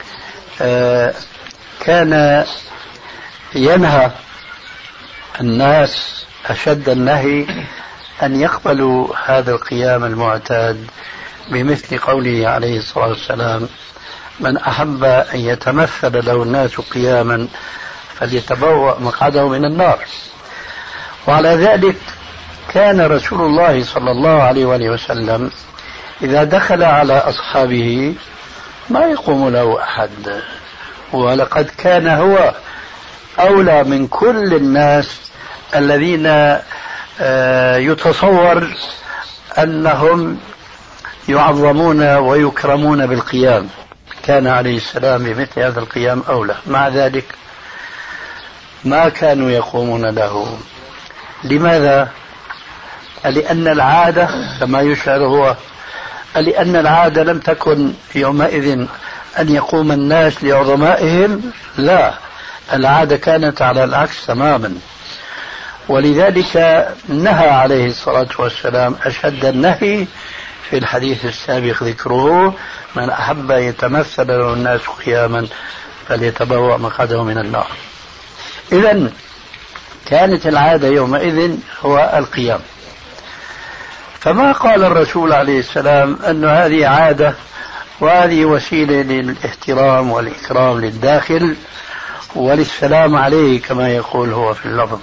كان ينهى الناس أشد النهي أن يقبلوا هذا القيام المعتاد، بمثل قوله عليه الصلاة والسلام: من أحب أن يتمثل له الناس قياما فليتبوأ مقعده من النار. وعلى ذلك كان رسول الله صلى الله عليه وسلم إذا دخل على أصحابه ما يقوم له أحد، ولقد كان هو أولى من كل الناس الذين يتصور أنهم يعظمون ويكرمون بالقيام. كان عليه السلام بمثل هذا القيام أولى. مع ذلك ما كانوا يقومون له. لماذا؟ لأن العادة كما يشعر هو، لأن العادة لم تكن يومئذ أن يقوم الناس لعظمائهم، لا، العادة كانت على العكس تماما. ولذلك نهى عليه الصلاة والسلام أشد النهي في الحديث السابق ذكره: من أحب يتمثل له الناس قياما فليتبوأ مقعده من النار. إذن كانت العادة يومئذ هو القيام. فما قال الرسول عليه السلام أن هذه عادة وهذه وسيلة للاحترام والإكرام للداخل وللسلام عليه كما يقول هو في اللفظ،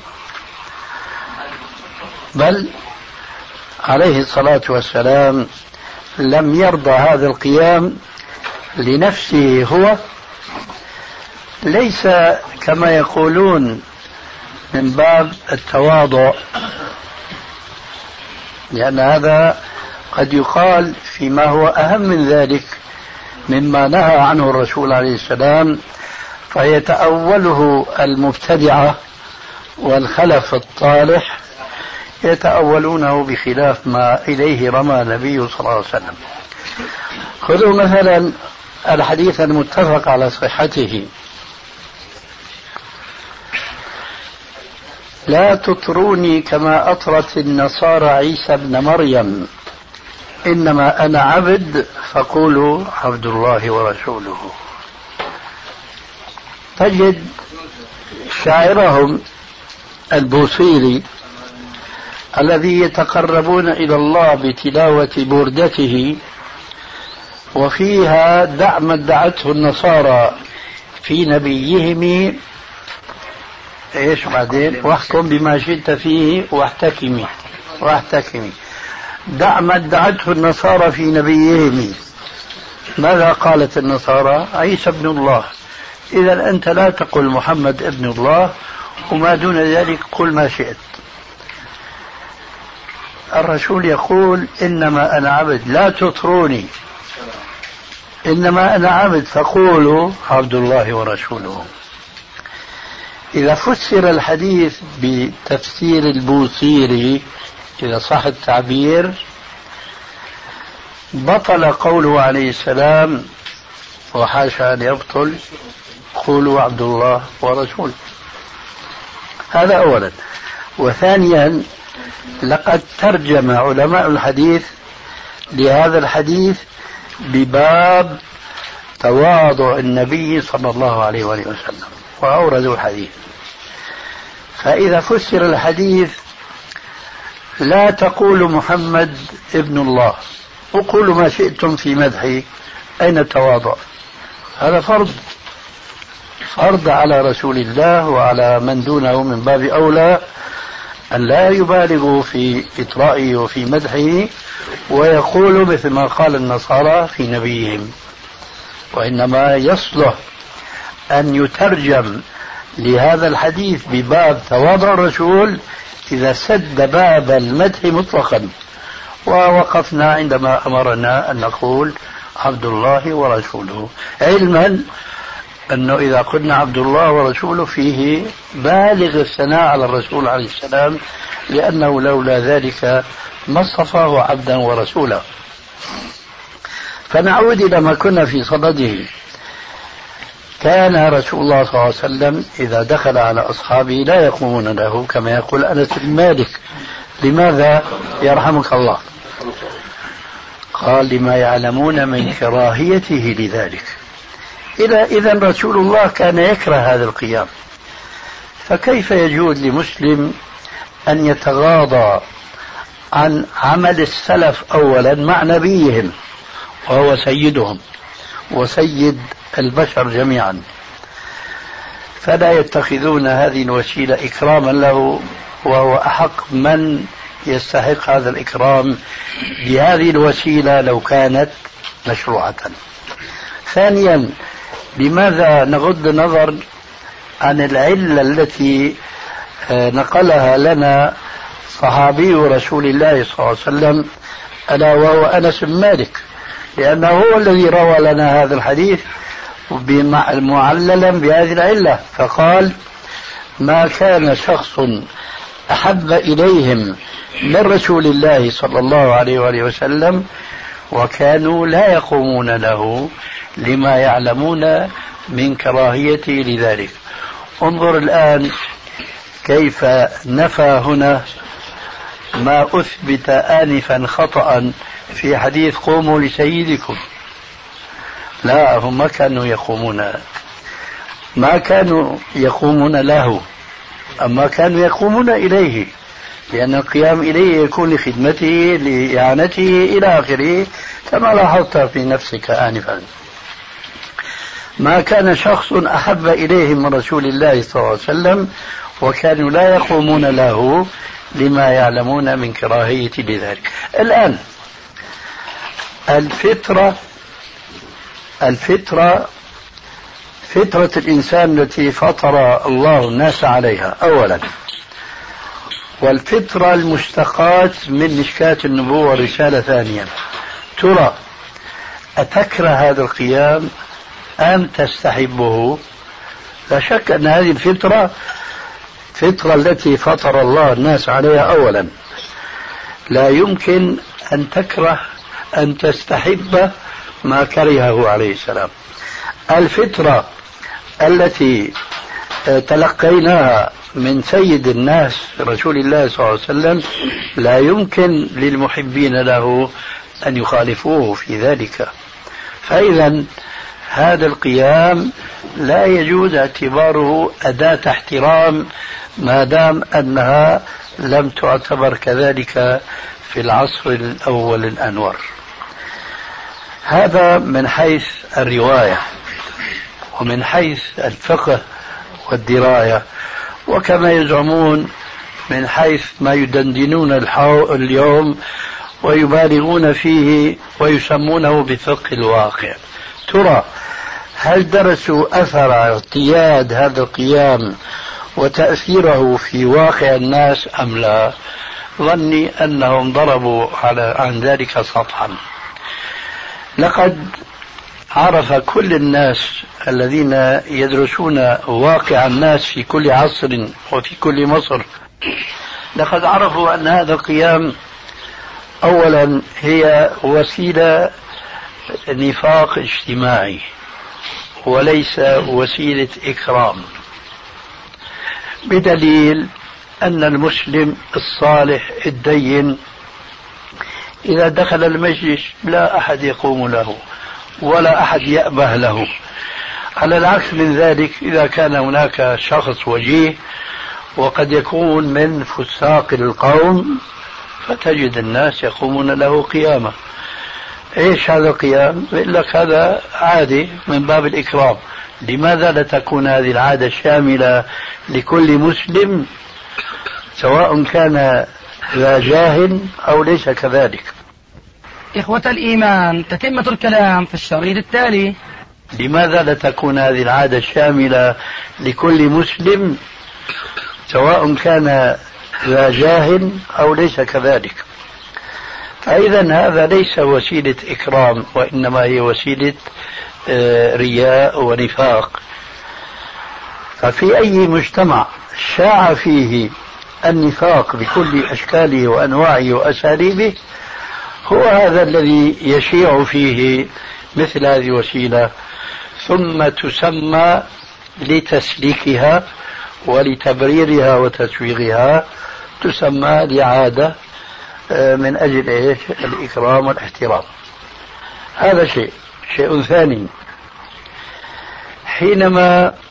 بل عليه الصلاة والسلام لم يرضى هذا القيام لنفسه هو ليس كما يقولون من باب التواضع، لأن هذا قد يقال فيما هو أهم من ذلك مما نهى عنه الرسول عليه السلام، فيتأوله المبتدعة والخلف الطالح يتأولونه بخلاف ما إليه رمى النبي صلى الله عليه وسلم. خذوا مثلا الحديث المتفق على صحته: لا تطروني كما أطرت النصارى عيسى ابن مريم، إنما أنا عبد فقولوا عبد الله ورسوله. تجد شاعرهم البوصيري الذي يتقربون إلى الله بتلاوة بردته، وفيها دع ما ادعته النصارى في نبيهم ايش بعدين واحكم بما شئت فيه واحتكمي. دع ما ادعته النصارى في نبيهم. ماذا قالت النصارى؟ عيسى ابن الله. إذا أنت لا تقل محمد ابن الله، وما دون ذلك قل ما شئت. الرسول يقول إنما أنا عبد لا تطروني، إنما أنا عبد فقولوا عبد الله ورسوله. إذا فسر الحديث بتفسير البوصيري إذا صح التعبير بطل قوله عليه السلام، وحاشا أن يبطل، قولوا عبد الله ورسوله. هذا أولا. وثانيا لقد ترجم علماء الحديث لهذا الحديث بباب تواضع النبي صلى الله عليه وآله وسلم وأوردوا الحديث. فإذا فسر الحديث لا تقولوا محمد ابن الله وقولوا ما شئتم في مدحه، أين التواضع؟ هذا فرض على رسول الله وعلى من دونه من باب أولى أن لا يبالغوا في إطرائه وفي مدحه ويقولوا مثل ما قال النصارى في نبيهم، وإنما يصلح أن يترجم لهذا الحديث بباب تواضع الرسول إذا سد باب المدح مطلقا. ووقفنا عندما أمرنا أن نقول عبد الله ورسوله، علما أنه إذا قلنا عبد الله ورسوله فيه بالغ الثناء على الرسول عليه السلام، لأنه لولا ذلك ما اصطفاه عبدا ورسولا. فنعود إلى ما كنا في صدده. كان رسول الله صلى الله عليه وسلم إذا دخل على أصحابه لا يقومون له كما يقول أنس بن مالك. لماذا؟ يرحمك الله. قال لما يعلمون من كراهيته لذلك. إذا رسول الله كان يكره هذا القيام، فكيف يجوز لمسلم أن يتغاضى عن عمل السلف أولا مع نبيهم وهو سيدهم وسيد البشر جميعا؟ فلا يتخذون هذه الوسيلة إكراما له، وهو أحق من يستحق هذا الإكرام بهذه الوسيلة لو كانت مشروعة. ثانيا، لماذا نغض النظر عن العلة التي نقلها لنا صحابي رسول الله صلى الله عليه وسلم ألا وهو أنس بن مالك، لأنه هو الذي روى لنا هذا الحديث معللا بهذه العلة. فقال ما كان شخص أحب إليهم من رسول الله صلى الله عليه وآله وسلم وكانوا لا يقومون له لما يعلمون من كراهيته لذلك. انظر الآن كيف نفى هنا ما أثبت آنفا خطأ في حديث قوموا لسيدكم. لا، هم ما كانوا يقومون له، أما كانوا يقومون إليه، لأن القيام إليه يكون لخدمته لإعانته إلى آخره كما لاحظت في نفسك آنفا. ما كان شخص أحب إليهم من رسول الله صلى الله عليه وسلم وكانوا لا يقومون له لما يعلمون من كراهية لذلك. الآن الفطرة الفطرة فطرة الإنسان التي فطر الله الناس عليها أولا، والفطرة المشتقات من مشكاة النبوة والرسالة ثانيا. ترى أتكره هذا القيام أم تستحبه؟ لا شك أن هذه الفطرة التي فطر الله الناس عليها أولا، لا يمكن أن تكره أن تستحب ما كرهه عليه السلام. الفطرة التي تلقيناها من سيد الناس رسول الله صلى الله عليه وسلم لا يمكن للمحبين له أن يخالفوه في ذلك. فإذا هذا القيام لا يجوز اعتباره أداة احترام ما دام أنها لم تعتبر كذلك في العصر الأول الأنور. هذا من حيث الرواية، ومن حيث الفقه والدراية، وكما يزعمون من حيث ما يدندنون اليوم ويبالغون فيه ويسمونه بفقه الواقع. ترى هل درسوا أثر اعتياد هذا القيام وتأثيره في واقع الناس أم لا؟ ظني أنهم ضربوا عن ذلك سطحا. لقد عرف كل الناس الذين يدرسون واقع الناس في كل عصر وفي كل مصر، لقد عرفوا أن هذا القيام أولا هي وسيلة نفاق اجتماعي وليس وسيلة إكرام، بدليل أن المسلم الصالح الدين إذا دخل المجلس لا أحد يقوم له ولا أحد يأبه له. على العكس من ذلك، إذا كان هناك شخص وجيه وقد يكون من فساق القوم فتجد الناس يقومون له قيامة. إيش هذا القيام؟ يقول لك هذا عادي من باب الإكرام. لماذا لا تكون هذه العادة شاملة لكل مسلم سواء كان ذا جاه أو ليس كذلك؟ إخوة الإيمان، تتمة الكلام في الشريط التالي. لماذا لا تكون هذه العادة شاملة لكل مسلم سواء كان ذا جاه أو ليس كذلك؟ فإذا هذا ليس وسيلة إكرام، وإنما هي وسيلة رياء ونفاق. ففي أي مجتمع شاع فيه النفاق بكل أشكاله وأنواعه وأساليبه هو هذا الذي يشيع فيه مثل هذه الوسيلة، ثم تسمى لتسليكها ولتبريرها وتسويغها، تسمى لعادة من أجل إيش؟ الإكرام والاحترام. هذا شيء ثاني، حينما